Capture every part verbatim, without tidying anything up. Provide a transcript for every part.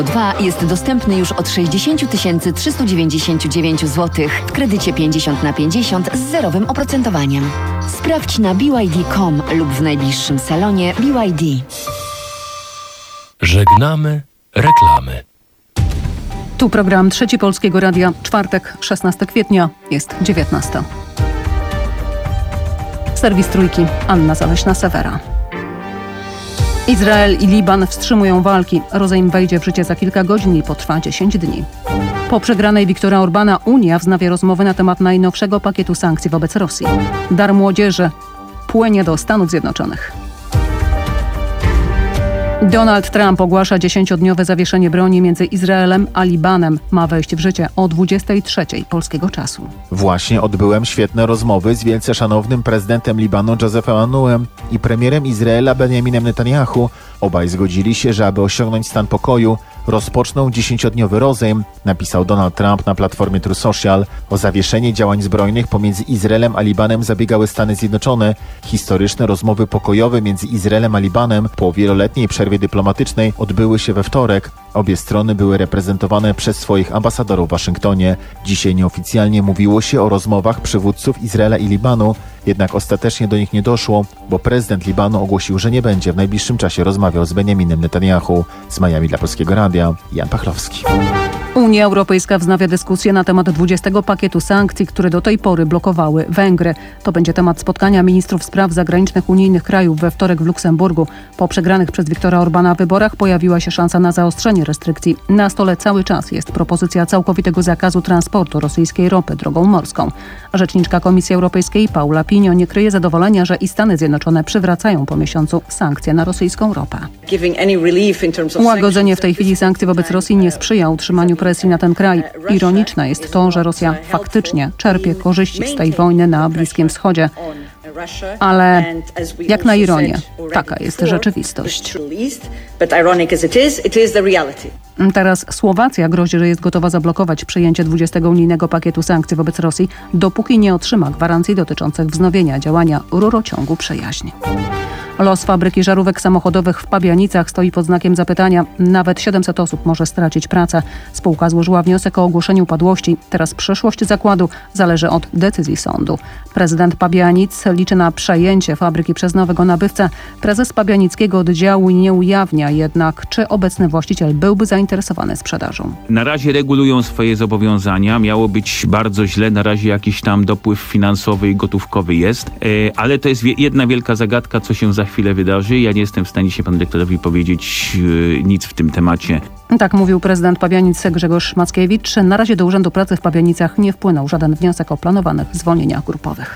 dwa jest dostępny już od sześćdziesiąt tysięcy trzysta dziewięćdziesiąt dziewięć złotych w kredycie pięćdziesiąt na pięćdziesiąt z zerowym oprocentowaniem. Sprawdź na b y d kropka com lub w najbliższym salonie B Y D. Żegnamy reklamy. Tu program Trzeci Polskiego Radia, czwartek, szesnastego kwietnia, jest dziewiętnasta. Serwis Trójki, Anna Zaleśna-Sewera. Izrael i Liban wstrzymują walki. Rozejm wejdzie w życie za kilka godzin i potrwa dziesięć dni. Po przegranej Viktora Orbana Unia wznawia rozmowy na temat najnowszego pakietu sankcji wobec Rosji. Dar młodzieży płynie do Stanów Zjednoczonych. Donald Trump ogłasza dziesięciodniowe zawieszenie broni między Izraelem a Libanem. Ma wejść w życie o dwudziestej trzeciej polskiego czasu. Właśnie odbyłem świetne rozmowy z wielce szanownym prezydentem Libanu Josephem Aounouem i premierem Izraela Benjaminem Netanyahu. Obaj zgodzili się, że aby osiągnąć stan pokoju, rozpoczną dziesięciodniowy rozejm, napisał Donald Trump na platformie Truth Social. O zawieszenie działań zbrojnych pomiędzy Izraelem a Libanem zabiegały Stany Zjednoczone. Historyczne rozmowy pokojowe między Izraelem a Libanem po wieloletniej przerwie dyplomatycznej odbyły się we wtorek. Obie strony były reprezentowane przez swoich ambasadorów w Waszyngtonie. Dzisiaj nieoficjalnie mówiło się o rozmowach przywódców Izraela i Libanu, jednak ostatecznie do nich nie doszło, bo prezydent Libanu ogłosił, że nie będzie w najbliższym czasie rozmawiał z Benjaminem Netanyahu. Z Miami dla Polskiego Radia, Jan Pachlowski. Unia Europejska wznawia dyskusję na temat dwudziestego pakietu sankcji, które do tej pory blokowały Węgry. To będzie temat spotkania ministrów spraw zagranicznych unijnych krajów we wtorek w Luksemburgu. Po przegranych przez Viktora Orbana wyborach pojawiła się szansa na zaostrzenie restrykcji. Na stole cały czas jest propozycja całkowitego zakazu transportu rosyjskiej ropy drogą morską. Rzeczniczka Komisji Europejskiej Paula Pino nie kryje zadowolenia, że i Stany Zjednoczone przywracają po miesiącu sankcje na rosyjską ropę. Łagodzenie w tej chwili sankcji wobec Rosji nie sprzyja utrzymaniu presji na ten kraj. Ironiczne jest to, że Rosja faktycznie czerpie korzyści z tej wojny na Bliskim Wschodzie. Ale jak na ironię, taka jest rzeczywistość. Teraz Słowacja grozi, że jest gotowa zablokować przyjęcie dwudziestego unijnego pakietu sankcji wobec Rosji, dopóki nie otrzyma gwarancji dotyczących wznowienia działania rurociągu Przyjaźń. Los fabryki żarówek samochodowych w Pabianicach stoi pod znakiem zapytania. Nawet siedemset osób może stracić pracę. Spółka złożyła wniosek o ogłoszenie upadłości. Teraz przyszłość zakładu zależy od decyzji sądu. Prezydent Pabianic liczy na przejęcie fabryki przez nowego nabywcę. Prezes pabianickiego oddziału nie ujawnia jednak, czy obecny właściciel byłby zainteresowany sprzedażą. Na razie regulują swoje zobowiązania. Miało być bardzo źle. Na razie jakiś tam dopływ finansowy i gotówkowy jest. Ale to jest jedna wielka zagadka, co się za chwilę wydarzy. Ja nie jestem w stanie się panu dyrektorowi powiedzieć yy, nic w tym temacie. Tak mówił prezydent Pabianic Grzegorz Mackiewicz. Na razie do Urzędu Pracy w Pabianicach nie wpłynął żaden wniosek o planowanych zwolnieniach grupowych.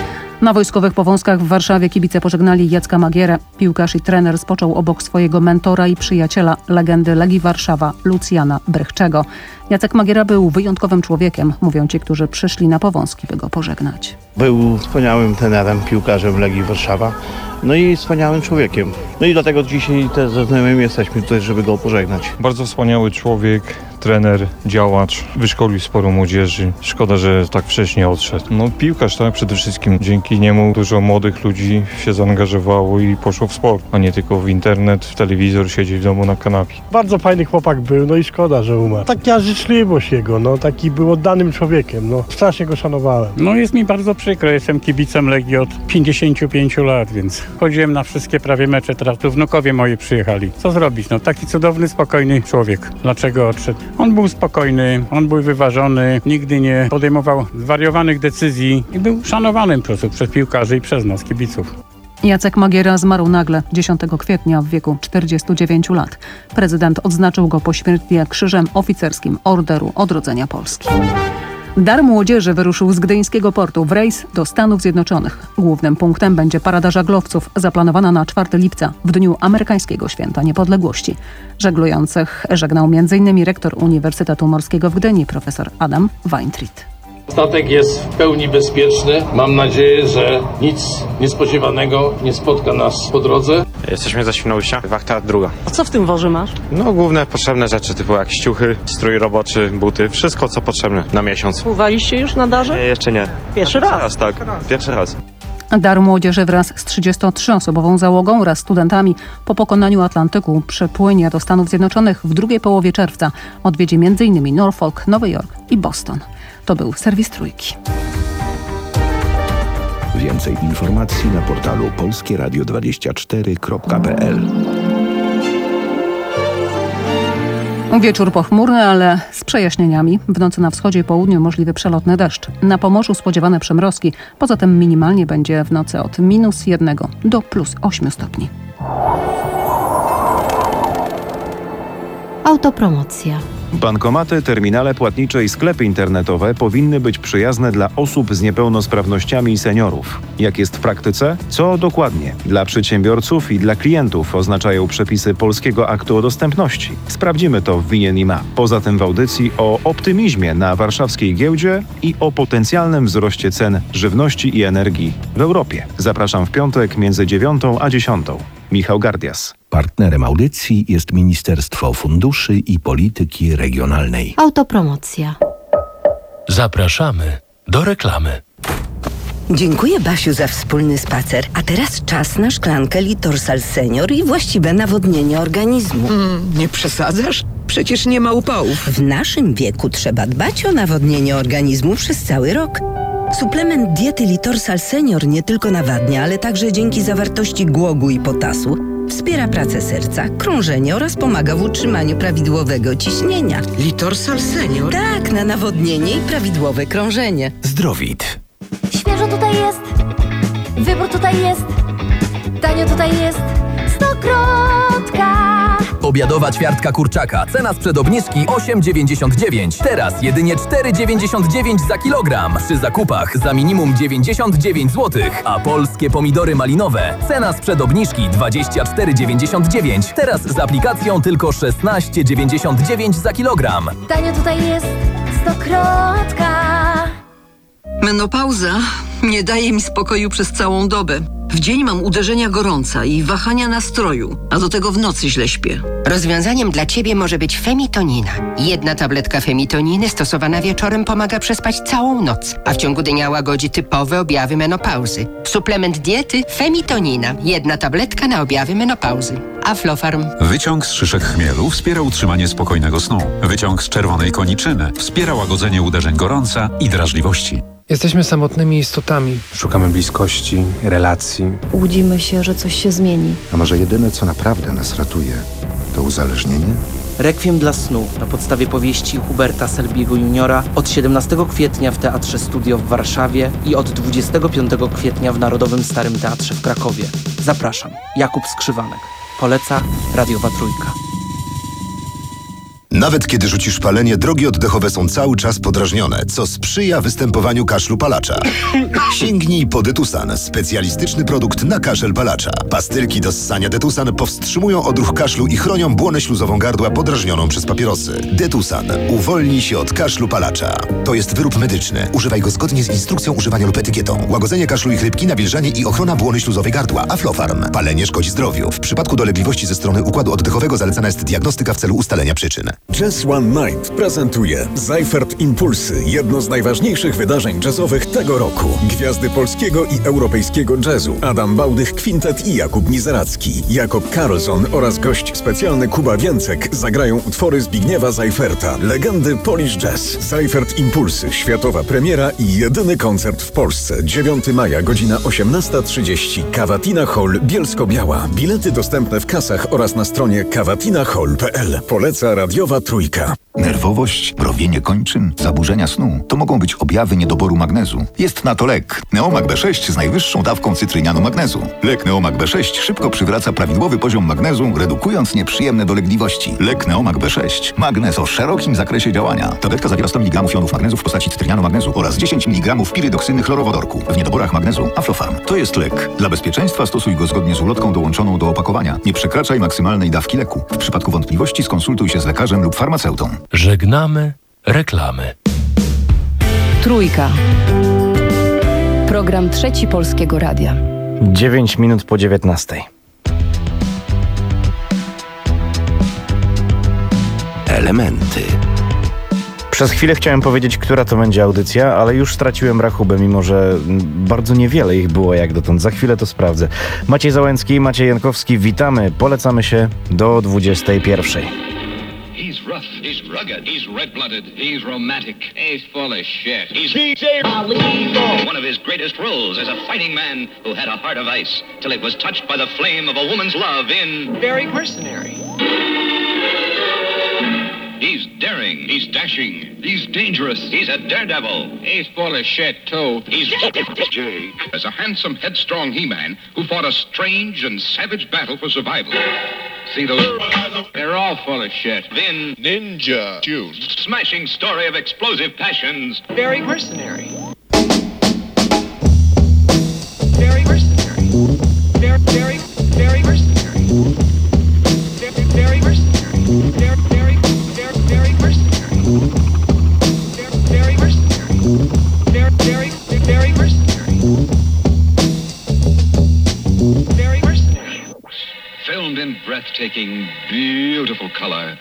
Na Wojskowych Powązkach w Warszawie kibice pożegnali Jacka Magierę. Piłkarz i trener spoczął obok swojego mentora i przyjaciela, legendy Legii Warszawa, Lucjana Brychczego. Jacek Magiera był wyjątkowym człowiekiem, mówią ci, którzy przyszli na Powązki, by go pożegnać. Był wspaniałym trenerem, piłkarzem Legii Warszawa, no i wspaniałym człowiekiem. No i dlatego dzisiaj też ze znajomymi jesteśmy tutaj, żeby go pożegnać. Bardzo wspaniały człowiek, trener, działacz, wyszkolił sporo młodzieży. Szkoda, że tak wcześnie odszedł. No piłkarz, tak, przede wszystkim. Dzięki niemu dużo młodych ludzi się zaangażowało i poszło w sport, a nie tylko w internet, w telewizor, siedzieć w domu na kanapie. Bardzo fajny chłopak był, no i szkoda, że umarł. Taka życzliwość jego, no taki był oddanym człowiekiem, no strasznie go szanowałem. No jest mi bardzo przykro, jestem kibicem Legii od pięćdziesięciu pięciu lat, więc chodziłem na wszystkie prawie mecze, teraz tu wnukowie moi przyjechali. Co zrobić? No taki cudowny, spokojny człowiek. Dlaczego odszedł? On był spokojny, on był wyważony, nigdy nie podejmował zwariowanych decyzji i był szanowanym po prostu przez piłkarzy i przez nas, kibiców. Jacek Magiera zmarł nagle dziesiątego kwietnia w wieku czterdziestu dziewięciu lat. Prezydent odznaczył go pośmiertnie Krzyżem Oficerskim Orderu Odrodzenia Polski. Dar młodzieży wyruszył z gdyńskiego portu w rejs do Stanów Zjednoczonych. Głównym punktem będzie parada żaglowców zaplanowana na czwartego lipca, w dniu amerykańskiego Święta Niepodległości. Żeglujących żegnał między innymi rektor Uniwersytetu Morskiego w Gdyni, profesor Adam Weintried. Statek jest w pełni bezpieczny. Mam nadzieję, że nic niespodziewanego nie spotka nas po drodze. Jesteśmy ze Świnoujścia, wachta druga. A co w tym worze masz? No główne potrzebne rzeczy typu jak ciuchy, strój roboczy, buty, wszystko co potrzebne na miesiąc. Pływaliście już na darze? Nie, jeszcze nie. Pierwszy raz? Raz, tak, pierwszy raz. Dar Młodzieży wraz z trzydziestotrzyosobową załogą oraz studentami po pokonaniu Atlantyku przepłynie do Stanów Zjednoczonych w drugiej połowie czerwca. Odwiedzi m.in. Norfolk, Nowy Jork i Boston. To był serwis Trójki. Więcej informacji na portalu polskie radio dwadzieścia cztery kropka p l. Wieczór pochmurny, ale z przejaśnieniami. W nocy na wschodzie i południu możliwy przelotny deszcz. Na Pomorzu spodziewane przymrozki. Poza tym minimalnie będzie w nocy od minus jednego do plus ośmiu stopni. Autopromocja. Bankomaty, terminale płatnicze i sklepy internetowe powinny być przyjazne dla osób z niepełnosprawnościami i seniorów. Jak jest w praktyce? Co dokładnie dla przedsiębiorców i dla klientów oznaczają przepisy Polskiego Aktu o Dostępności? Sprawdzimy to w Winien i Ma. Poza tym w audycji o optymizmie na warszawskiej giełdzie i o potencjalnym wzroście cen żywności i energii w Europie. Zapraszam w piątek między dziewiątą a dziesiątą. Michał Gardias. Partnerem audycji jest Ministerstwo Funduszy i Polityki Regionalnej. Autopromocja. Zapraszamy do reklamy. Dziękuję, Basiu, za wspólny spacer. A teraz czas na szklankę Litorsal Senior i właściwe nawodnienie organizmu. Mm, nie przesadzasz? Przecież nie ma upałów. W naszym wieku trzeba dbać o nawodnienie organizmu przez cały rok. Suplement diety Litorsal Senior nie tylko nawadnia, ale także dzięki zawartości głogu i potasu wspiera pracę serca, krążenie oraz pomaga w utrzymaniu prawidłowego ciśnienia. Litorsal Senior? Tak, na nawodnienie i prawidłowe krążenie. Zdrowit. Świeżo tutaj jest, wybór tutaj jest, tanio tutaj jest, Stokrotka. Obiadowa ćwiartka kurczaka. Cena sprzed obniżki osiem dziewięćdziesiąt dziewięć. Teraz jedynie cztery dziewięćdziesiąt dziewięć za kilogram. Przy zakupach za minimum dziewięćdziesiąt dziewięć złotych. A polskie pomidory malinowe. Cena sprzed obniżki dwadzieścia cztery dziewięćdziesiąt dziewięć. Teraz z aplikacją tylko szesnaście dziewięćdziesiąt dziewięć za kilogram. Tanio tutaj jest, Stokrotka. Menopauza nie daje mi spokoju przez całą dobę. W dzień mam uderzenia gorąca i wahania nastroju, a do tego w nocy źle śpię. Rozwiązaniem dla Ciebie może być Femitonina. Jedna tabletka Femitoniny stosowana wieczorem pomaga przespać całą noc, a w ciągu dnia łagodzi typowe objawy menopauzy. Suplement diety Femitonina. Jedna tabletka na objawy menopauzy. Aflofarm. Wyciąg z szyszek chmielu wspiera utrzymanie spokojnego snu. Wyciąg z czerwonej koniczyny wspiera łagodzenie uderzeń gorąca i drażliwości. Jesteśmy samotnymi istotami. Szukamy bliskości, relacji. Łudzimy się, że coś się zmieni. A może jedyne, co naprawdę nas ratuje, to uzależnienie? Rekwiem dla snu na podstawie powieści Huberta Selbiego juniora od siedemnastego kwietnia w Teatrze Studio w Warszawie i od dwudziestego piątego kwietnia w Narodowym Starym Teatrze w Krakowie. Zapraszam. Jakub Skrzywanek. Poleca Radiowa Trójka. Nawet kiedy rzucisz palenie, drogi oddechowe są cały czas podrażnione, co sprzyja występowaniu kaszlu palacza. Sięgnij po Detusan, specjalistyczny produkt na kaszel palacza. Pastylki do ssania Detusan powstrzymują odruch kaszlu i chronią błonę śluzową gardła podrażnioną przez papierosy. Detusan. Uwolnij się od kaszlu palacza. To jest wyrób medyczny. Używaj go zgodnie z instrukcją używania lub etykietą. Łagodzenie kaszlu i chrypki, nawilżanie i ochrona błony śluzowej gardła. Aflofarm. Palenie szkodzi zdrowiu. W przypadku dolegliwości ze strony układu oddechowego zalecana jest diagnostyka w celu ustalenia przyczyn. Jazz One Night prezentuje Seifert Impulsy, jedno z najważniejszych wydarzeń jazzowych tego roku. Gwiazdy polskiego i europejskiego jazzu Adam Bałdych Kwintet i Jakub Mizeracki. Jakob Karlsson oraz gość specjalny Kuba Więcek zagrają utwory Zbigniewa Seiferta, legendy Polish Jazz. Seifert Impulsy, światowa premiera i jedyny koncert w Polsce. dziewiątego maja, godzina osiemnasta trzydzieści. Cavatina Hall, Bielsko-Biała. Bilety dostępne w kasach oraz na stronie cavatina hall kropka p l. Poleca Radiowa Trójka. Nerwowość, mrowienie kończyn, zaburzenia snu to mogą być objawy niedoboru magnezu. Jest na to lek. Neomag B sześć z najwyższą dawką cytrynianu magnezu. Lek Neomag B sześć szybko przywraca prawidłowy poziom magnezu, redukując nieprzyjemne dolegliwości. Lek Neomag B sześć. Magnez o szerokim zakresie działania. Tabletka zawiera sto miligramów jonów magnezu w postaci cytrynianu magnezu oraz dziesięć miligramów pirydoksyny chlorowodorku. W niedoborach magnezu Aflofarm. To jest lek. Dla bezpieczeństwa stosuj go zgodnie z ulotką dołączoną do opakowania. Nie przekraczaj maksymalnej dawki leku. W przypadku wątpliwości skonsultuj się z lekarzem lub farmaceutą. Żegnamy reklamy. Trójka. Program Trzeci Polskiego Radia. dziewięć minut po dziewiętnastej. Elementy. Przez chwilę chciałem powiedzieć, która to będzie audycja, ale już straciłem rachubę, mimo że bardzo niewiele ich było jak dotąd. Za chwilę to sprawdzę. Maciej Załęcki, Maciej Jankowski, witamy. Polecamy się do dwudziestej pierwszej. He's rough, he's rugged, he's red-blooded, he's romantic, he's full of shit. He's D J Ali. One of his greatest roles is a fighting man who had a heart of ice till it was touched by the flame of a woman's love in Very Mercenary. He's daring, he's dashing, he's dangerous, he's a daredevil. He's full of shit, too. He's Jake. As a handsome, headstrong He-Man who fought a strange and savage battle for survival. See those? They're all full of shit. Then Ninja June. Smashing story of explosive passions. Very mercenary. Very mercenary. Very, very, very mercenary. Very, very mercenary. Very, very, very, very mercenary. Very, very mercenary. Very, very, very mercenary. Very mercenary. Filmed in breathtaking, beautiful color.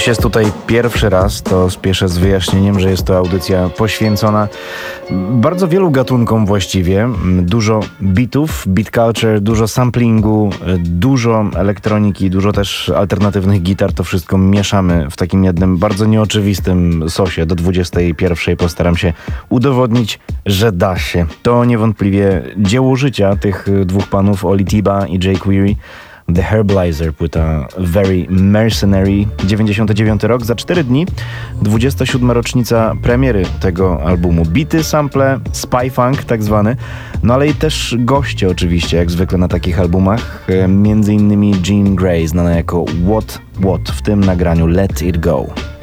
ktoś jest tutaj pierwszy raz, to spieszę z wyjaśnieniem, że jest to audycja poświęcona bardzo wielu gatunkom właściwie. Dużo beatów, beat culture, dużo samplingu, dużo elektroniki, dużo też alternatywnych gitar. To wszystko mieszamy w takim jednym bardzo nieoczywistym sosie. Do dwudziestej pierwszej postaram się udowodnić, że da się. To niewątpliwie dzieło życia tych dwóch panów, Oli Tiba i Jay Query. The Herbalizer, płyta Very Mercenary, dziewięćdziesiąty dziewiąty rok, za cztery dni, dwudziesta siódma rocznica premiery tego albumu. Bity, sample, spy funk tak zwany, no ale i też goście oczywiście, jak zwykle na takich albumach, między innymi Jean Grey, znana jako What What, w tym nagraniu Let It Go.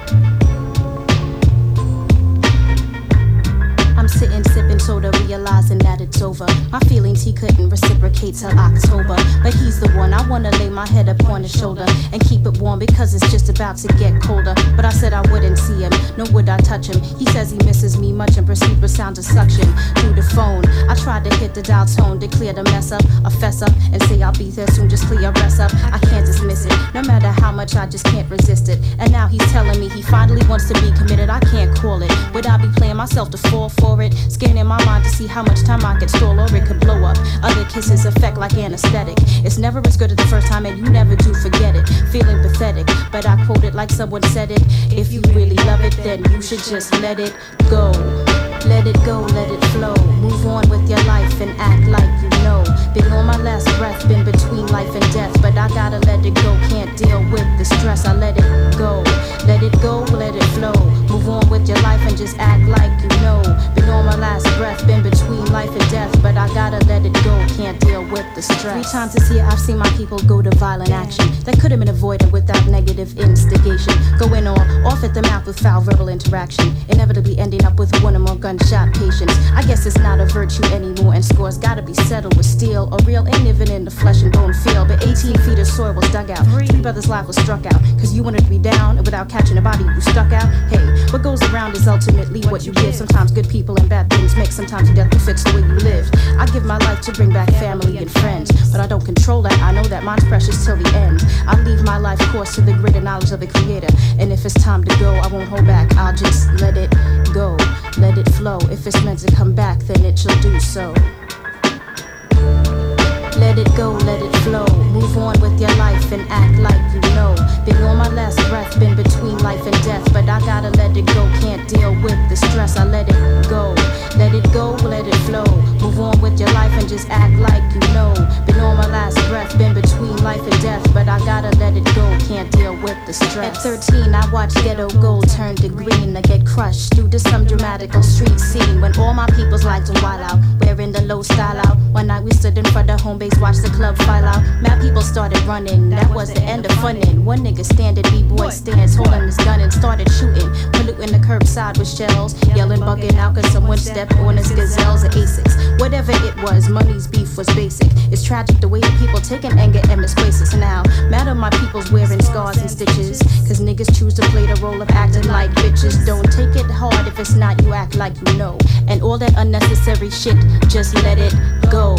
I'm sitting sipping soda, realizing that it's over. My feelings he couldn't reciprocate till October, but he's the one I wanna lay my head upon his shoulder and keep it warm because it's just about to get colder. But I said I wouldn't see him, nor would I touch him. He says he misses me much and proceeds with sounds of suction through the phone. I tried to hit the dial tone to clear the mess up, I fess up and say I'll be there soon, just clear rest up. I can't dismiss it, no matter how much I just can't resist it. And now he's telling me he finally wants to be committed. I can't call it, would I be playing myself to fall for it? Scanning my mind to see how much time I could stall or it could blow up. Other kisses affect like anesthetic. It's never as good as the first time and you never do forget it. Feeling pathetic, but I quote it like someone said it. If you really love it, then you should just let it go. Let it go, let it flow. Move on with your life and act like you know. Been on my last breath, been between life and death, but I gotta let it go, can't deal with the stress. I let it go, let it go, let it flow. Move on with your life and just act like you know. Been on my last breath, been between life and death, but I gotta let it go, can't deal with the stress. Three times this year I've seen my people go to violent action that could have been avoided without negative instigation. Going on, off at the mouth with foul verbal interaction, inevitably ending up with one or more gunshot patients. I guess it's not a virtue anymore and scores gotta be settled with steel or real ain't living in the flesh and bone feel. But eighteen feet of soil was dug out, three brothers' life was struck out, cause you wanted to be down and without catching a body you stuck out. Hey, what goes around is ultimately what you give. Sometimes good people and bad things mix, sometimes your death befits the way you live. I give my life to bring back family and friends, but I don't control that, I know that mine's precious till the end. I leave my life course to the greater knowledge of the creator, and if it's time to go, I won't hold back, I'll just let it go, let it flow. If it's meant to come back, then it shall do so. Let it go, let it flow. Move on with your life and act like you know. Been on my last breath, been between life and death, but I gotta let it go, can't deal with the stress. I let it go, let it go, let it flow. Move on with your life and just act like you know. Been on my last breath, been between life and death, but I gotta let it go, can't deal with the stress. At thirteen, I watched ghetto gold turn to green. I get crushed due to some dramatical street scene when all my people's lights on wild out, wearing the low style out. One night we stood in front of home base, watched the club file out. Mad people started running, that was the end of funnin'. One nigga standing, B-boy stands, holding his gun and started shooting, polluting the curbside with shells, yelling, bugging out cause someone stepped on his gazelles or Asics. Whatever it was, money's beef was basic. It's tragic the way the people taking anger and misplace it. Now, mad at my people's wearing scars and stitches, cause niggas choose to play the role of acting like bitches. Don't take it hard if it's not, you act like you know. And all that unnecessary shit, just let it go.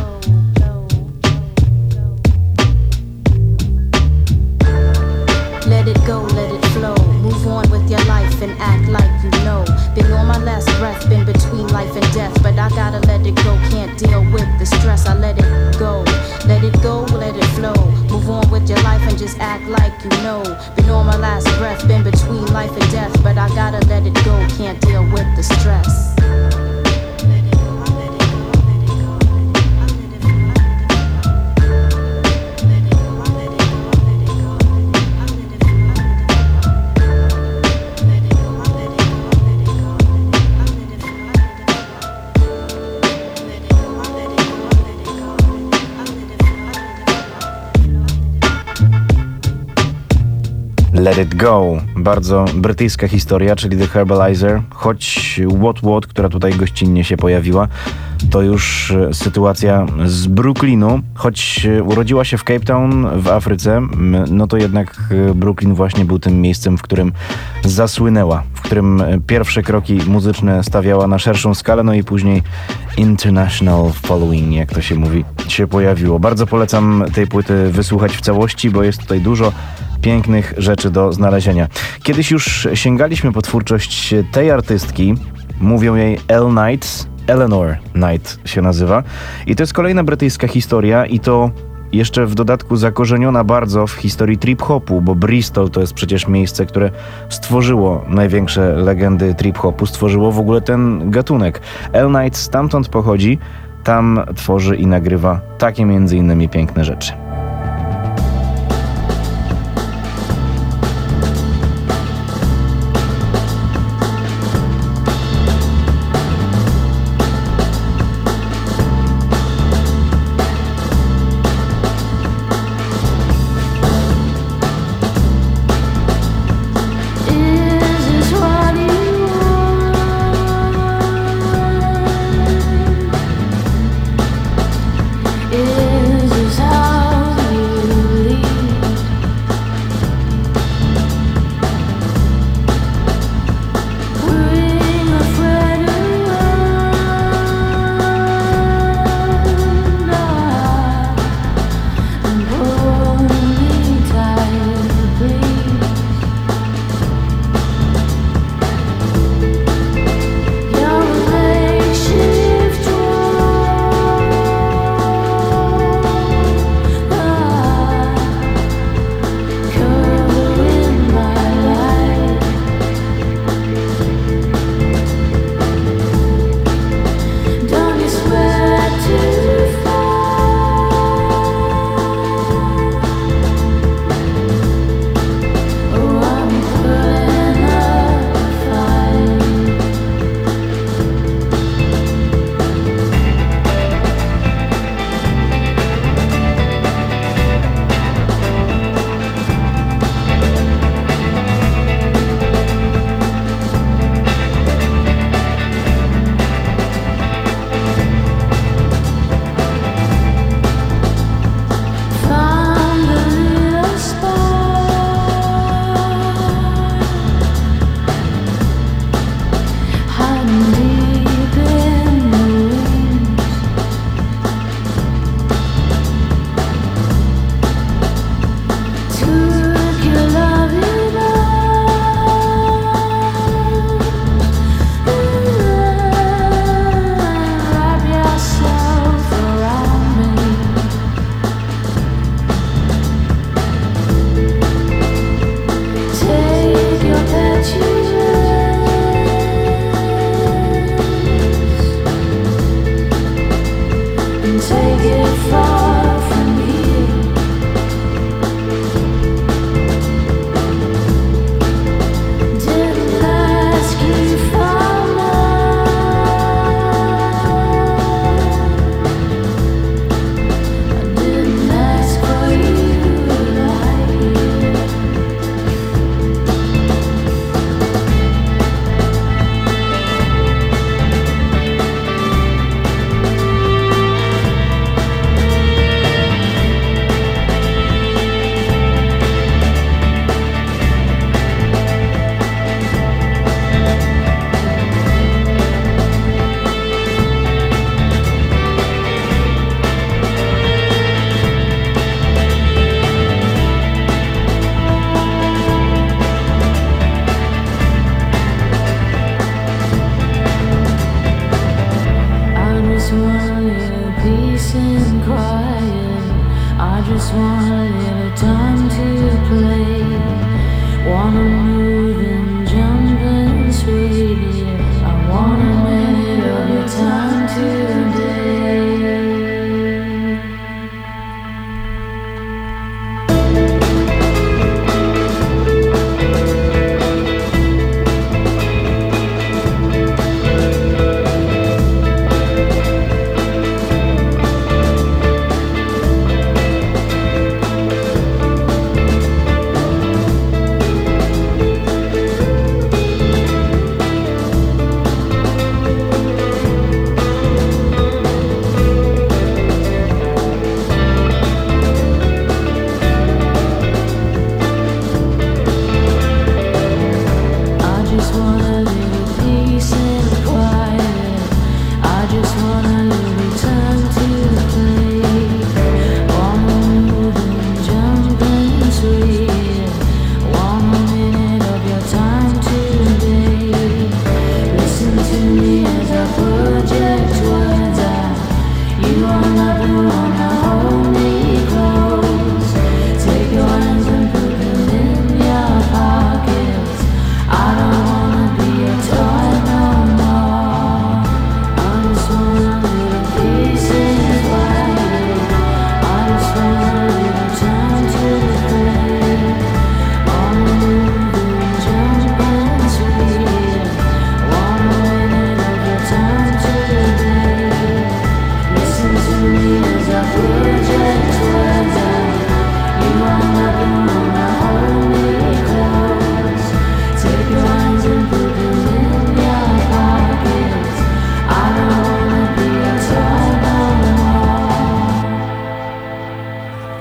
Let it go, let it flow. Move on with your life and act like you know. Been on my last breath, been between life and death, but I gotta let it go, can't deal with the stress. I let it go, let it go, let it flow. Move on with your life and just act like you know. Been on my last breath, been between life and death, but I gotta let it go, can't deal with the stress. Let It Go. Bardzo brytyjska historia, czyli The Herbalizer. Choć What What, która tutaj gościnnie się pojawiła, to już sytuacja z Brooklynu. Choć urodziła się w Cape Town w Afryce, no to jednak Brooklyn właśnie był tym miejscem, w którym zasłynęła, w którym pierwsze kroki muzyczne stawiała na szerszą skalę, no i później international following, jak to się mówi, się pojawiło. Bardzo polecam tej płyty wysłuchać w całości, bo jest tutaj dużo pięknych rzeczy do znalezienia. Kiedyś już sięgaliśmy po twórczość tej artystki. Mówią jej Elle Knight. Eleanor Knight się nazywa. I to jest kolejna brytyjska historia i to jeszcze w dodatku zakorzeniona bardzo w historii trip-hopu, bo Bristol to jest przecież miejsce, które stworzyło największe legendy trip-hopu, stworzyło w ogóle ten gatunek. Elle Knight stamtąd pochodzi, tam tworzy i nagrywa takie między innymi piękne rzeczy.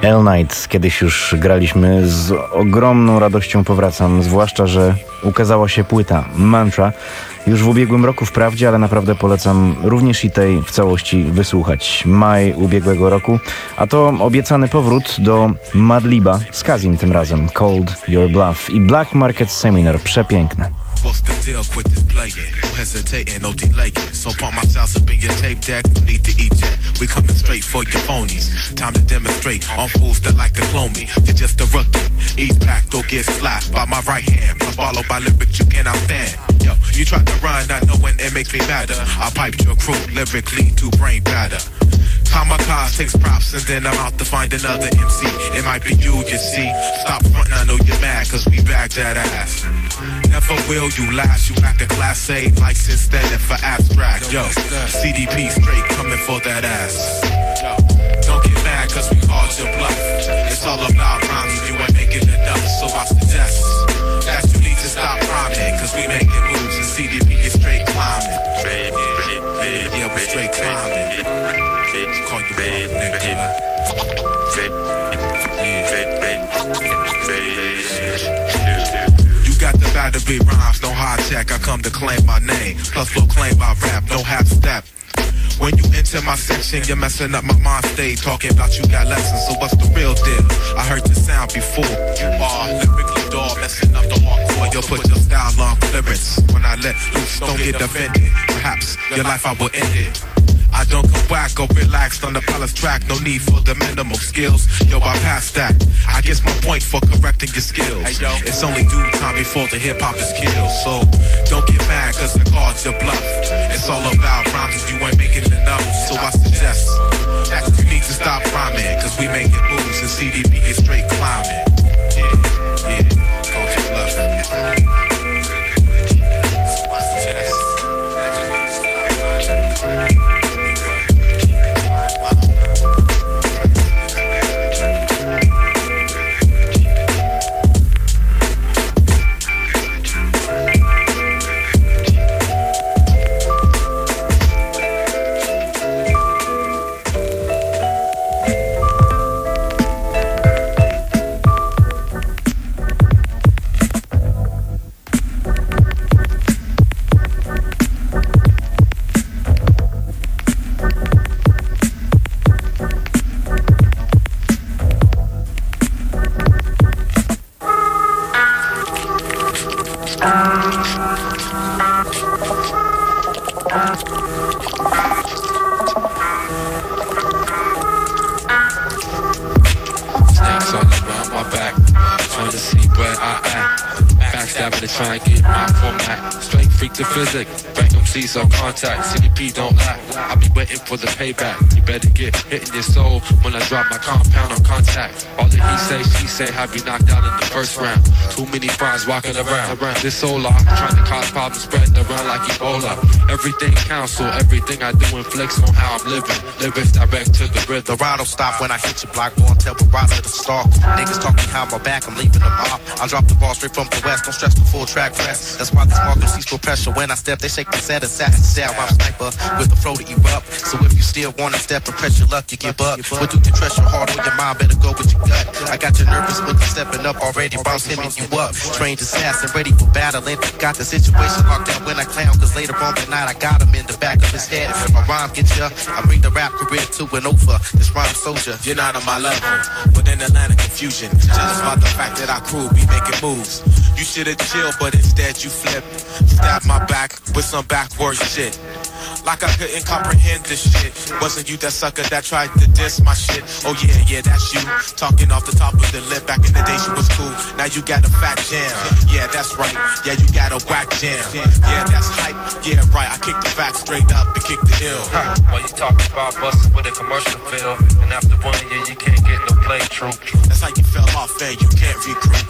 Hell Night. Kiedyś już graliśmy, z ogromną radością powracam, zwłaszcza, że ukazała się płyta Mantra już w ubiegłym roku wprawdzie, ale naprawdę polecam również i tej w całości wysłuchać. Maj ubiegłego roku, a to obiecany powrót do Madliba z Kazim tym razem, Cold Your Bluff i Black Market Seminar, przepiękne. What's the deal? Quit this playing. No hesitating, no delaying. So pump my sounds up in your tape deck. No need to eat yet. We coming straight for your phonies. Time to demonstrate on fools that like to clone me. You're just a rookie. Eat back, go get slapped by my right hand. Followed by lyrics you cannot stand. Yo, you tried to run, not knowing it makes me madder. I piped your crew lyrically to brain batter. Kamikaze takes props and then I'm out to find another M C. It might be you, you see. Stop frontin', I know you're mad cause we bagged that ass. Never will you last, you lack a class A license standing for abstract. Yo, C D P straight coming for that ass. Don't get mad cause we called your bluff. It's all about rhymes and you ain't making enough. So I suggest that you need to stop rhyming cause we making moves and C D P is straight climbing. Yeah, we straight climbing. Call you bluff, nigga. You got the battery rhymes, no high tech. I come to claim my name. Plus will claim my rap, no half step. When you enter my section, you're messing up my mind state. Talking about you got lessons, so what's the real deal? I heard the sound before. You are lyrically dog, messing up the hardcore. You'll put your style on clearance. When I let loose, don't get offended. Perhaps your life I will end it. I don't go back or relaxed on the palace track. No need for the minimal skills. Yo, I passed that. I guess my point for correcting your skills. Hey, yo. It's only due time before the hip hop is killed. So don't get mad cause the cards your bluff. It's all about rhymes if you ain't making enough. So I suggest that you need to stop rhyming cause we making moves and C D B is straight climbing. Yeah, yeah, call your bluff. So I suggest. So contact, C D P don't lie. I be waiting for the payback. You better get hitting your soul when I drop my compound on contact. All that he say, she say, have you knocked out in the first round. Too many fries walking around. This solar, trying to cause problems, spreading around like Ebola. Everything counts, so everything I do inflicts on how I'm living. Lyrics direct to the rhythm. The ride don't stop when I hit your block, born tell the rise to the star. Niggas talking behind my back, I'm leaving them off. I drop the ball straight from the west, don't stress the full track press. That's why this market sees for pressure. When I step, they shake the set assassin style. I'm sniper with the flow to erupt. So if you still want to step and press your luck, you give up. But you can trust your heart or your mind, better go with your gut. I got you nervous when you stepping up already, bounce him and you up. Trained assassin, ready for battling. Got the situation locked down when I clown, cause later on the night I got him in the back of his head. If my rhyme gets ya, I bring the rap career to an over. This rhyme soldier, You're not on my level, but in Atlanta confusion. Just about the fact that I crew be making moves. You should've chilled, but instead you flipped. Stabbed my back with some backwards shit. Like I couldn't comprehend this shit. Wasn't you that sucker that tried to diss my shit? Oh yeah, yeah, that's you. Talking off the top of the lip. Back in the day she was cool. Now you got a fat jam. Yeah, that's right. Yeah, you got a whack jam. Yeah, that's hype. Yeah, right. I kicked the facts straight up and kicked the ill. While you talking about busting with a commercial feel, and after one year you can't get no play true. That's how you fell off and you can't recruit.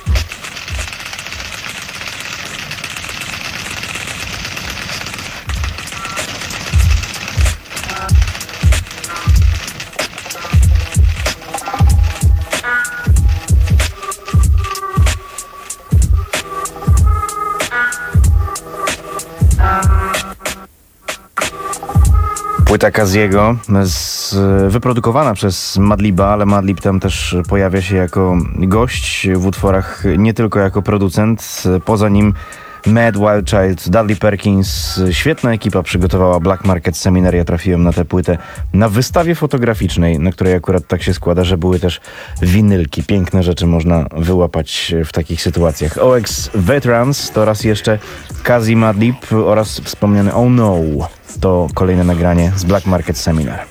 Płyta Kaziego, z, wyprodukowana przez Madliba, ale Madlib tam też pojawia się jako gość w utworach, nie tylko jako producent. Poza nim Mad Wild Child, Dudley Perkins. Świetna ekipa przygotowała Black Market Seminar. Ja trafiłem na tę płytę na wystawie fotograficznej, na której akurat tak się składa, że były też winylki. Piękne rzeczy można wyłapać w takich sytuacjach. O X Veterans to raz jeszcze Kazi, Madlib oraz wspomniany Oh No. To kolejne nagranie z Black Market Seminar.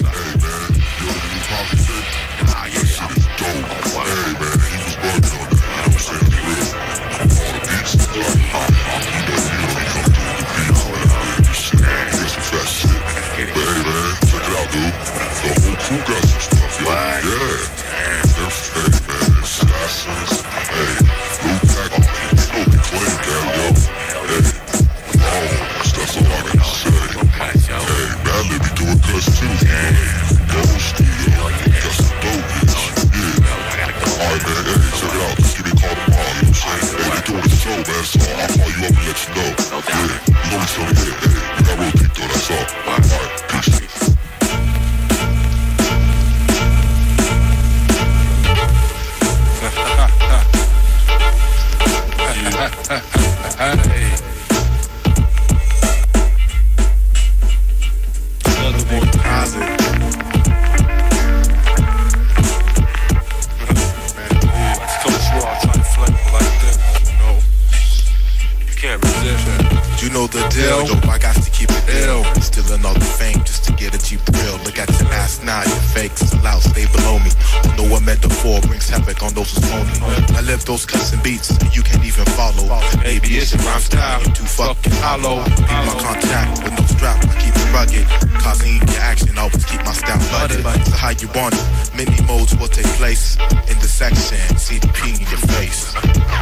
You know the deal, dope, I got to keep it ill. Stealing all the fame just to get a cheap thrill. Look at your ass now, you fake, still out, stay below me. Don't know what metaphor brings havoc on those who's phony. I live those cussing beats that you can't even follow. Maybe it's your rhyme style, you too fucking hollow. Keep my contact with no strap, I keep it rugged. Causing your action, always keep my style flooded. So how you want it, many modes will take place. In the section, C D P in your face.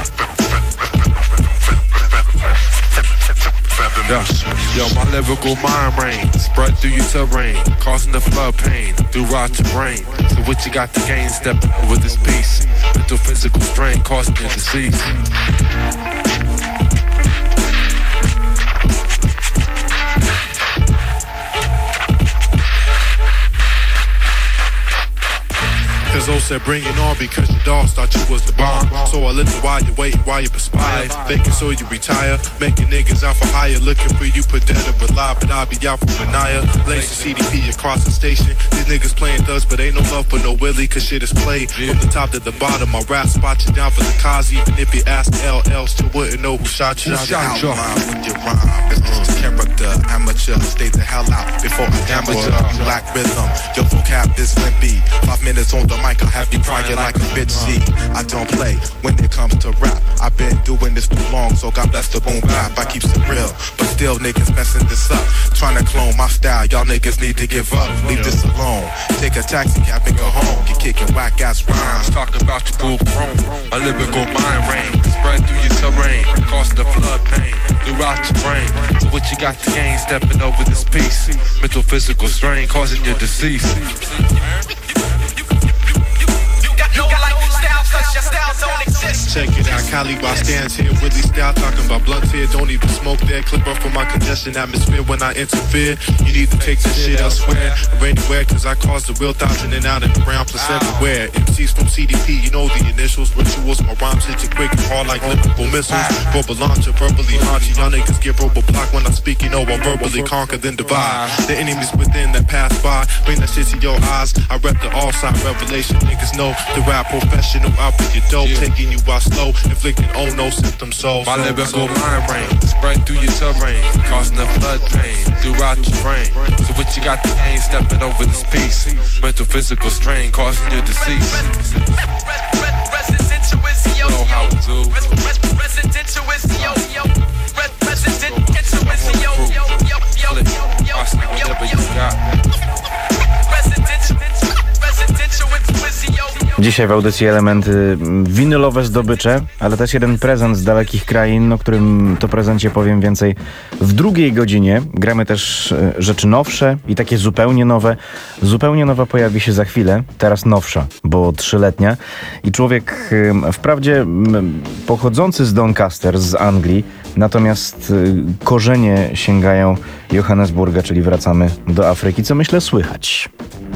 Yeah. Yo, my lyrical mind rain spread through your terrain, causing the flood pain throughout your brain. So what you got to gain stepping over this piece? Mental physical strain causing your disease. Cause O said bring it on because your dogs thought you was the bomb. So I listen while you waiting, while you perspire. Faking so you retire, making niggas out for hire. Looking for you, put dead or alive, but I'll be out for Benaya. Lace C D P across the station. These niggas playing thugs, but ain't no love for no Willie. Cause shit is played from the top to the bottom. My rap spot you down for the cause. Even if you asked L L, still wouldn't know who shot you. Who shot you? Outline with your rhyme. It's just a character, amateur. Stay the hell out before I amateur. Black rhythm, your vocab is limpy. Five minutes on the mic, I have you crying like a bitch. See, I don't play when it comes to rap. I've been doing this too long, so God bless the boom bap. I keep it real, but still niggas messing this up. Trying to clone my style, y'all niggas need to give up. Leave this alone, take a taxi cab and go home. You kicking whack ass rhymes. Talking about your full chrome, my lyrical mind rain spread through your terrain, causing the flood pain throughout your brain. So what you got to gain stepping over this piece? Mental physical strain causing your decease. Check it out, Cali by stands here, Willie style talking about blunts here. Don't even smoke that, clip up from my congestion atmosphere when I interfere. You need to take this shit elsewhere or anywhere, cause I cause the real thoughts in and out and around plus everywhere. M Cs from C D P, you know the initials, rituals, my rhymes hit you quick and hard like Liverpool missiles. Verbal launcher, verbally haunt you, y'all niggas get verbal block when I speak, you know I verbally conquer then divide. The enemies within that pass by, bring that shit to your eyes. I rep the all-side revelation, niggas know the rap professional out for your dope, taking you out slow, inflicting oh no symptoms. So my lyrical mind rain spread through your terrain, causing the flood pain throughout your brain. So what you got to gain stepping over this piece? Mental physical strain causing your decease. Know how to do. Residential is yo yo. Residential is yo yo yo yo yo. Whatever you got. Residential, residential is yo. Dzisiaj w audycji elementy winylowe zdobycze, ale też jeden prezent z dalekich krain, o którym to prezencie powiem więcej w drugiej godzinie. Gramy też rzeczy nowsze i takie zupełnie nowe. Zupełnie nowa pojawi się za chwilę, teraz nowsza, bo trzyletnia. I człowiek wprawdzie pochodzący z Doncaster, z Anglii, Natomiast y, korzenie sięgają Johannesburga, czyli wracamy do Afryki, co myślę słychać.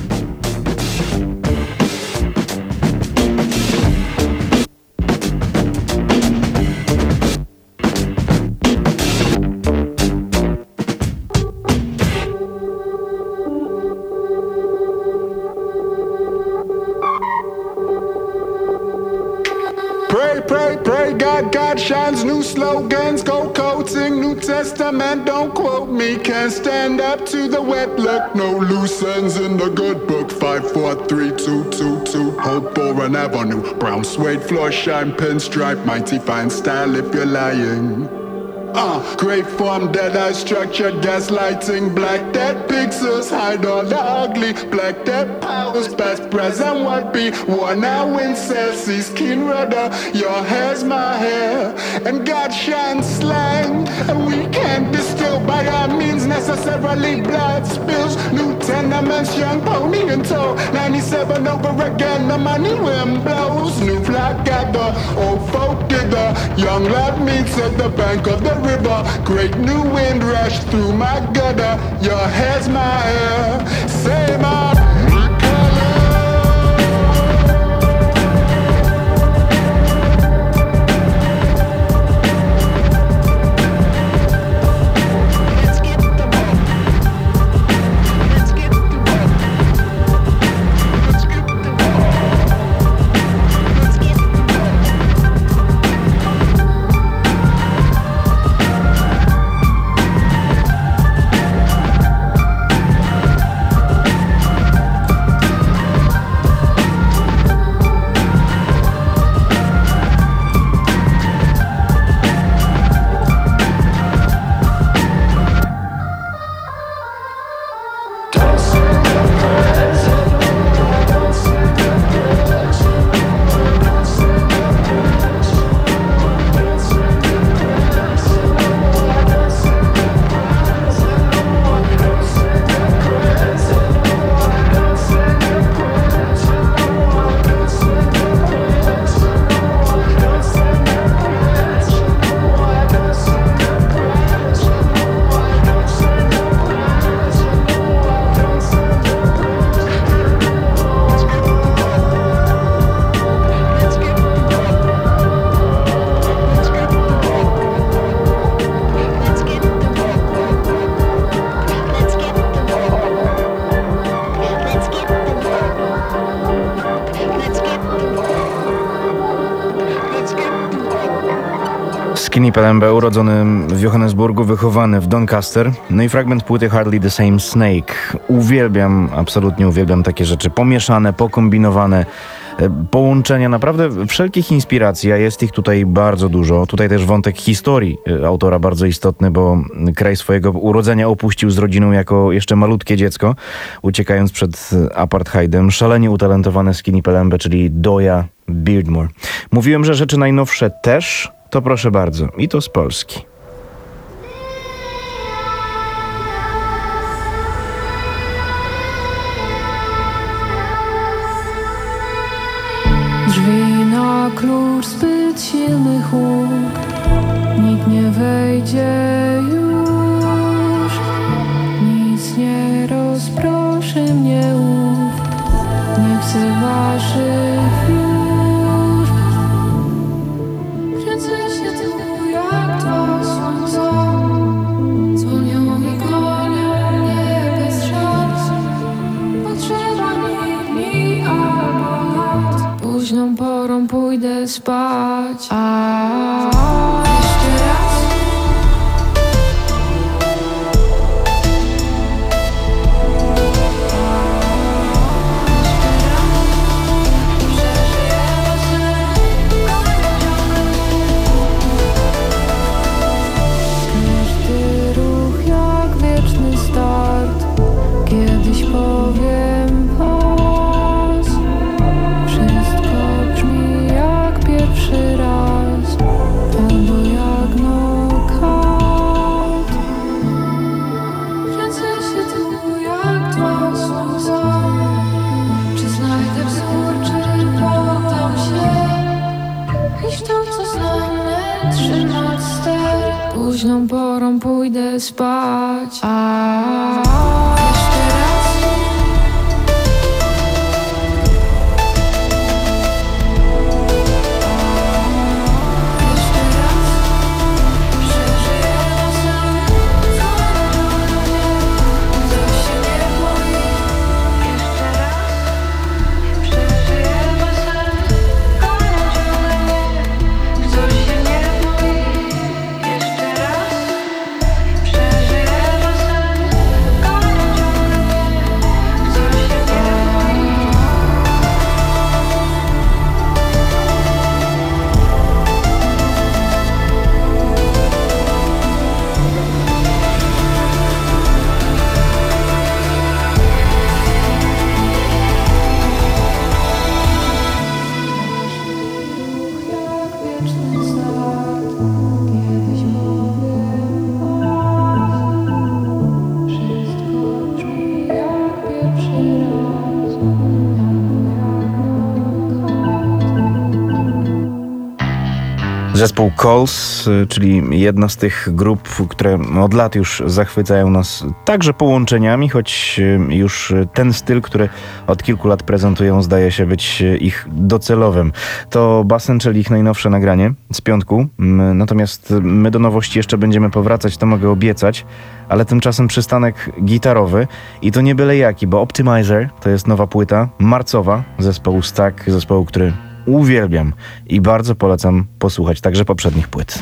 Pray, pray, pray, God, God shines, new slogans, go quoting, New Testament, don't quote me, can't stand up to the wet look, no loose ends in the good book, five, four, three, two, two, two, hope for an avenue, brown suede floor, shine, pinstripe, mighty fine style if you're lying. Uh, great form, dead-eye structure, gaslighting, black dead pixels, hide all the ugly, black dead powers, past, present, what be, worn out Winchelsea, skin rudder, your hair's my hair, and God shines slang, and we can't distill by our means necessarily blood spills, new tenements, young pony and toe, ninety-seven over again, the money wind blows, new flock gather, old folk dither, young love meets at the bank of the river, great new wind rush through my gutter, your hair's my hair, say my Skinny Pelembe, urodzony w Johannesburgu, wychowany w Doncaster. No i fragment płyty Hardly the Same Snake. Uwielbiam, absolutnie uwielbiam takie rzeczy. Pomieszane, pokombinowane, połączenia naprawdę wszelkich inspiracji, a jest ich tutaj bardzo dużo. Tutaj też wątek historii autora bardzo istotny, bo kraj swojego urodzenia opuścił z rodziną jako jeszcze malutkie dziecko, uciekając przed apartheidem. Szalenie utalentowane Skinny Pelembe, czyli Doja Beardmore. Mówiłem, że rzeczy najnowsze też, to proszę bardzo, i to z Polski. Drzwi na klucz, zbyt silny huk, nikt nie wejdzie już, nic nie rozproszy mnie ów, nie chcę waszych już. Kręcę się tu jak dwa słońca, dzwonią i gonią mnie bez szans, potrzeba mi dni albo lat, późną porą pójdę spać. A jeszcze raz. Kiedyś powiem was, wszystko brzmi jak pierwszy raz. spać. A jeszcze raz. Zespół Coles, czyli jedna z tych grup, które od lat już zachwycają nas także połączeniami, choć już ten styl, który od kilku lat prezentują, zdaje się być ich docelowym. To Basen, czyli ich najnowsze nagranie z piątku. Natomiast my do nowości jeszcze będziemy powracać, to mogę obiecać, ale tymczasem przystanek gitarowy i to nie byle jaki, bo Optimizer to jest nowa płyta, marcowa, zespołu Stack, zespołu, który uwielbiam i bardzo polecam posłuchać także poprzednich płyt.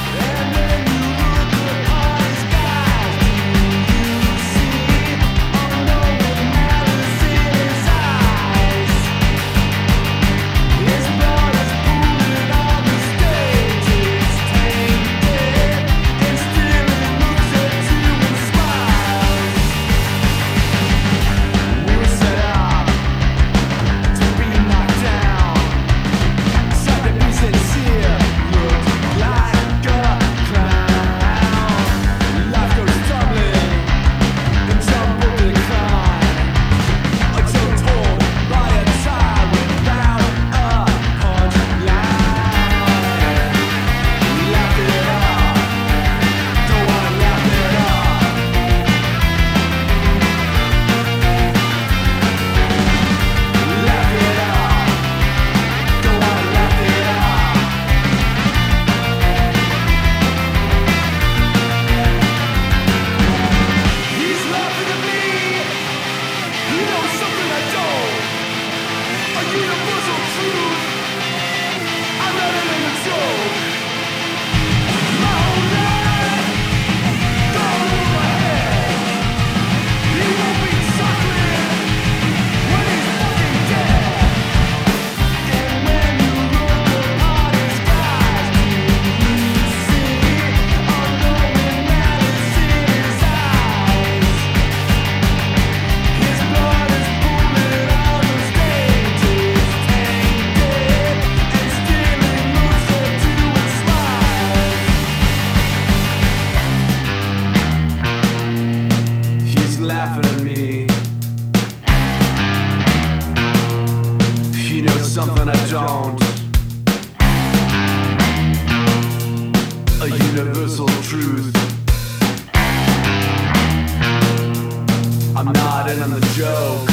something I don't. A universal truth. I'm not in on the joke.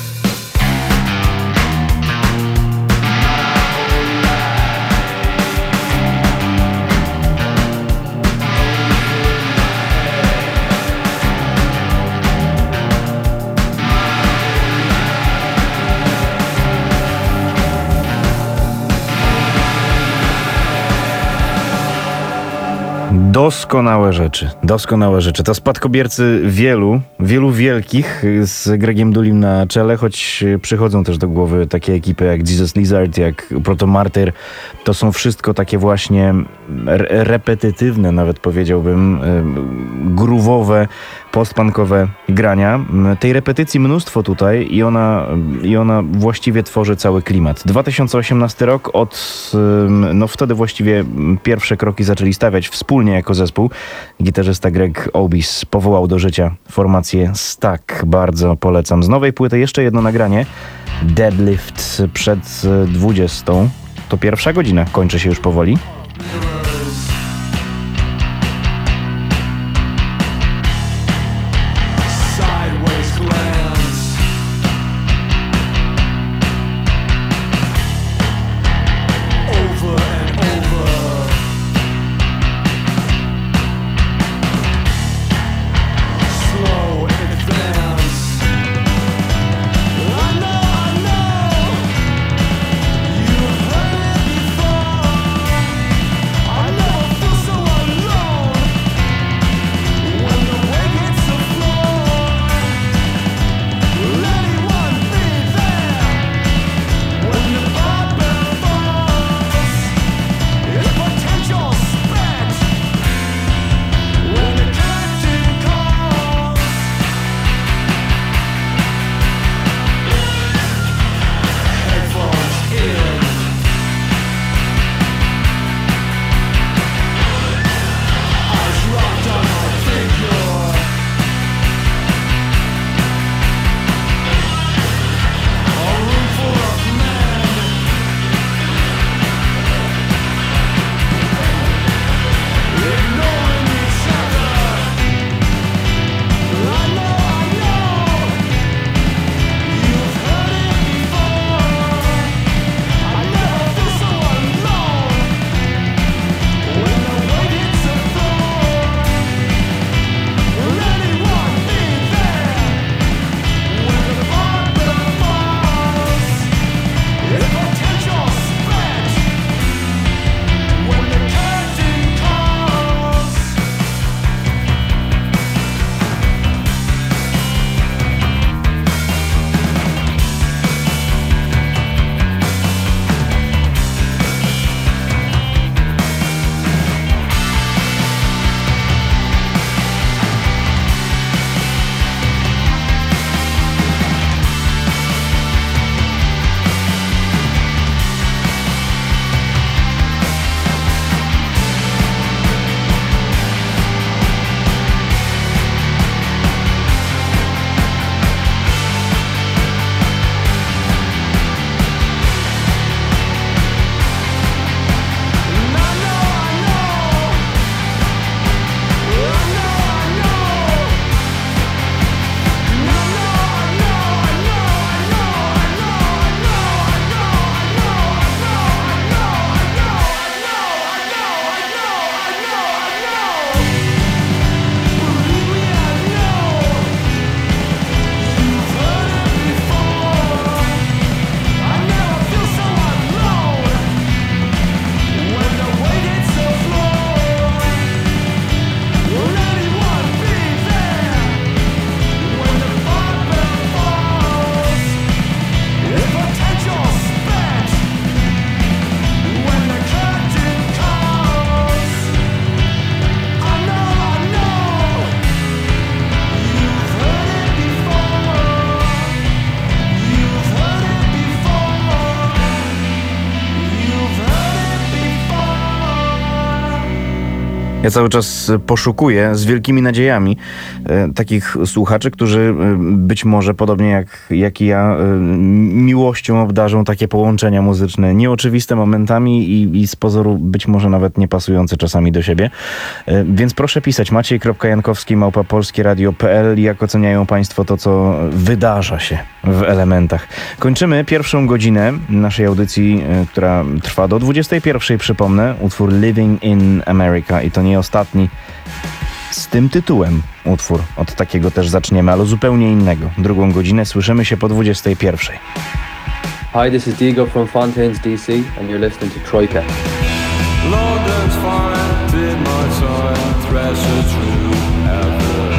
Doskonałe rzeczy, doskonałe rzeczy. To spadkobiercy wielu, wielu wielkich z Gregiem Dulim na czele, choć przychodzą też do głowy takie ekipy jak Jesus Lizard, jak Proto Martyr. To są wszystko takie właśnie re- repetytywne, nawet powiedziałbym, groove'owe, postpunkowe grania. Tej repetycji mnóstwo tutaj i ona, i ona właściwie tworzy cały klimat. dwa tysiące osiemnasty rok, od, no wtedy właściwie pierwsze kroki zaczęli stawiać wspólnie jako zespół. Gitarzysta Greg Obis powołał do życia formację Stack. Bardzo polecam. Z nowej płyty jeszcze jedno nagranie. Deadlift przed dwudziestą. To pierwsza godzina, kończy się już powoli. Ja cały czas poszukuję z wielkimi nadziejami e, takich słuchaczy, którzy e, być może podobnie jak, jak i ja e, miłością obdarzą takie połączenia muzyczne nieoczywiste momentami i, i z pozoru być może nawet nie pasujące czasami do siebie. E, więc proszę pisać maciej kropka jankowski małpa polskie radio kropka p l, jak oceniają państwo to, co wydarza się w Elementach. Kończymy pierwszą godzinę naszej audycji, e, która trwa do dwudziestej pierwszej, przypomnę, utwór Living in America i to nie ostatni z tym tytułem utwór. Od takiego też zaczniemy, ale zupełnie innego. Drugą godzinę słyszymy się po dwudziestej pierwszej. Hi, this is Diego from Fontaines, D C, and you're listening to Troika. London's fine, did my time, thresh a true ever.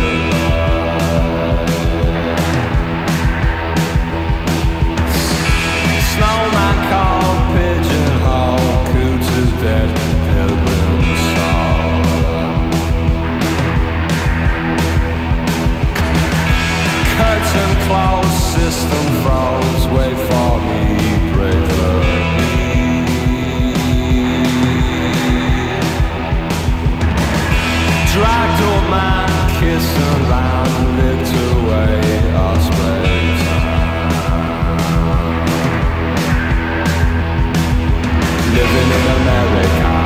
Snowman called, pigeonhole, coots is dead, pilgrim soul. Curtain closed, system froze, wait for me, break the dragged old man, kissed around, licked away our spray time. Living in America.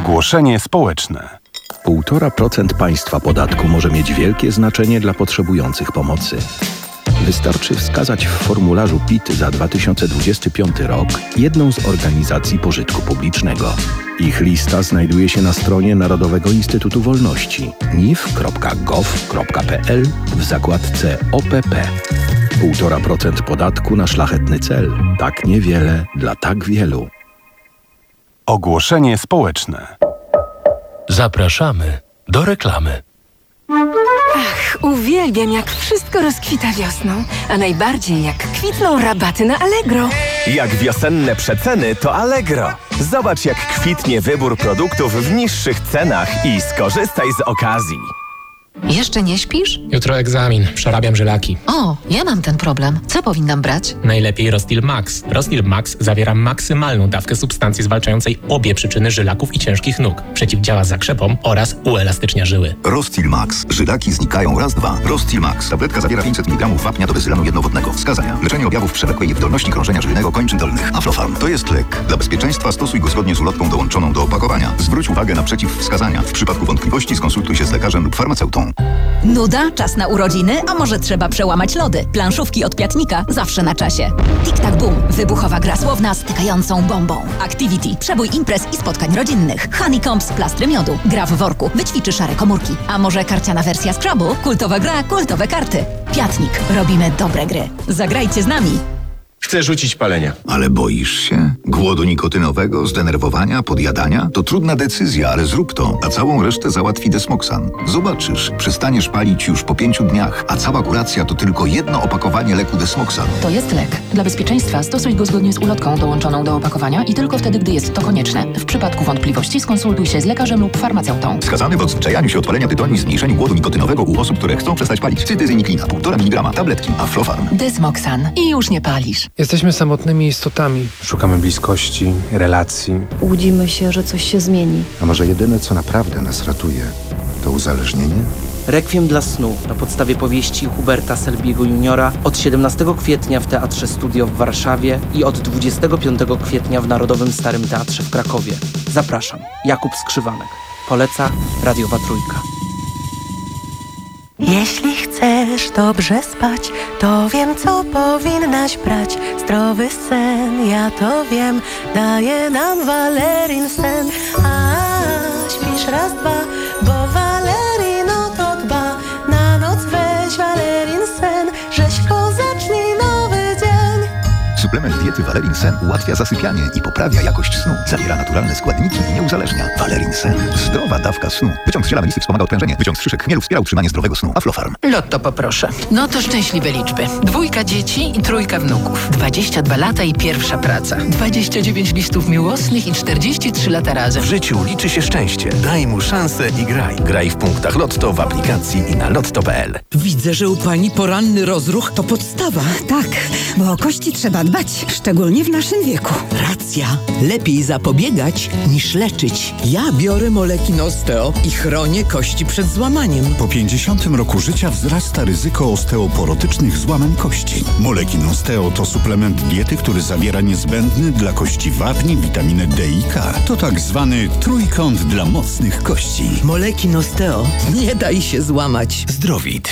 Ogłoszenie społeczne. Półtora procent państwa podatku może mieć wielkie znaczenie dla potrzebujących pomocy. Wystarczy wskazać w formularzu P I T za dwa tysiące dwudziesty piąty rok jedną z organizacji pożytku publicznego. Ich lista znajduje się na stronie Narodowego Instytutu Wolności N I W kropka gov kropka p l w zakładce O P P. Półtora procent podatku na szlachetny cel. Tak niewiele dla tak wielu. Ogłoszenie społeczne. Zapraszamy do reklamy. Ach, uwielbiam jak wszystko rozkwita wiosną, a najbardziej jak kwitną rabaty na Allegro. Jak wiosenne przeceny to Allegro. Zobacz jak kwitnie wybór produktów w niższych cenach i skorzystaj z okazji. Jeszcze nie śpisz? Jutro egzamin, przerabiam żylaki. O, ja mam ten problem. Co powinnam brać? Najlepiej Rostil Max. Rostil Max zawiera maksymalną dawkę substancji zwalczającej obie przyczyny żylaków i ciężkich nóg. Przeciwdziała zakrzepom oraz uelastycznia żyły. Rostil Max. Żylaki znikają raz, dwa. Rostil Max. Tabletka zawiera pięćset miligramów wapnia do bezylanu jednowodnego. Wskazania. Leczenie objawów przewlekłej niewydolności krążenia żylnego kończyn dolnych. Aflofarm. To jest lek. Dla bezpieczeństwa stosuj go zgodnie z ulotką dołączoną do opakowania. Zwróć uwagę na przeciwwskazania. W przypadku wątpliwości skonsultuj się z lekarzem lub farmaceutą. Nuda? Czas na urodziny? A może trzeba przełamać lody? Planszówki od Piatnika zawsze na czasie. Tic-tac boom. Wybuchowa gra słowna stykającą bombą. Activity. Przebój imprez i spotkań rodzinnych. Honeycombs. Plastry miodu. Gra w worku. Wyćwiczy szare komórki. A może karciana wersja Scrabble? Kultowa gra, kultowe karty. Piatnik. Robimy dobre gry. Zagrajcie z nami. Chcę rzucić palenia. Ale boisz się? Głodu nikotynowego, zdenerwowania, podjadania? To trudna decyzja, ale zrób to, a całą resztę załatwi Desmoxan. Zobaczysz, przestaniesz palić już po pięciu dniach, a cała kuracja to tylko jedno opakowanie leku Desmoxan. To jest lek. Dla bezpieczeństwa stosuj go zgodnie z ulotką dołączoną do opakowania i tylko wtedy, gdy jest to konieczne. W przypadku wątpliwości skonsultuj się z lekarzem lub farmaceutą. Wskazany w odzwyczajaniu się od palenia tytoniu i zmniejszeniu głodu nikotynowego u osób, które chcą przestać palić. Cytyzyniklina, półtora miligrama, tabletki, Aflofarm. Desmoxan. I już nie palisz. Jesteśmy samotnymi istotami. Szukamy bliskości, relacji. Łudzimy się, że coś się zmieni. A może jedyne, co naprawdę nas ratuje, to uzależnienie? Rekwiem dla snu na podstawie powieści Huberta Selbiego juniora od siedemnastego kwietnia w Teatrze Studio w Warszawie i od dwudziestego piątego kwietnia w Narodowym Starym Teatrze w Krakowie. Zapraszam. Jakub Skrzywanek. Poleca Radiowa Trójka. Jeśli chcesz dobrze spać, to wiem, co powinnaś brać. Zdrowy sen, ja to wiem, daje nam Valerin sen. A śpisz raz, dwa, bo Valerino to dba. Na noc weź Valerin sen, rzeźko zacznij nowy dzień. Suplement diety Valerin Sen ułatwia zasypianie i poprawia jakość snu. Zawiera naturalne składniki i nie uzależnia. Valerin Sen. Zdrowa dawka snu. Wyciąg z ziela melisy wspomaga odprężenie. Wyciąg z szyszek chmielu wspiera utrzymanie zdrowego snu. Aflofarm. Lotto poproszę. No to szczęśliwe liczby. Dwójka dzieci i trójka wnuków. dwadzieścia dwa lata i pierwsza praca. dwadzieścia dziewięć listów miłosnych i czterdzieści trzy lata razem. W życiu liczy się szczęście. Daj mu szansę i graj. Graj w punktach Lotto, w aplikacji i na lotto kropka p l. Widzę, że u pani poranny rozruch to podstawa. Tak, bo o kości trzeba dbać, szczególnie w naszym wieku. Racja. Lepiej zapobiegać niż leczyć. Ja biorę Molekin Osteo i chronię kości przed złamaniem. Po pięćdziesiątym roku życia wzrasta ryzyko osteoporotycznych złamań kości. Molekin Osteo to suplement diety, który zawiera niezbędny dla kości wapń, witaminę D i K. To tak zwany trójkąt dla mocnych kości. Molekin Osteo. Nie daj się złamać. Zdrowit.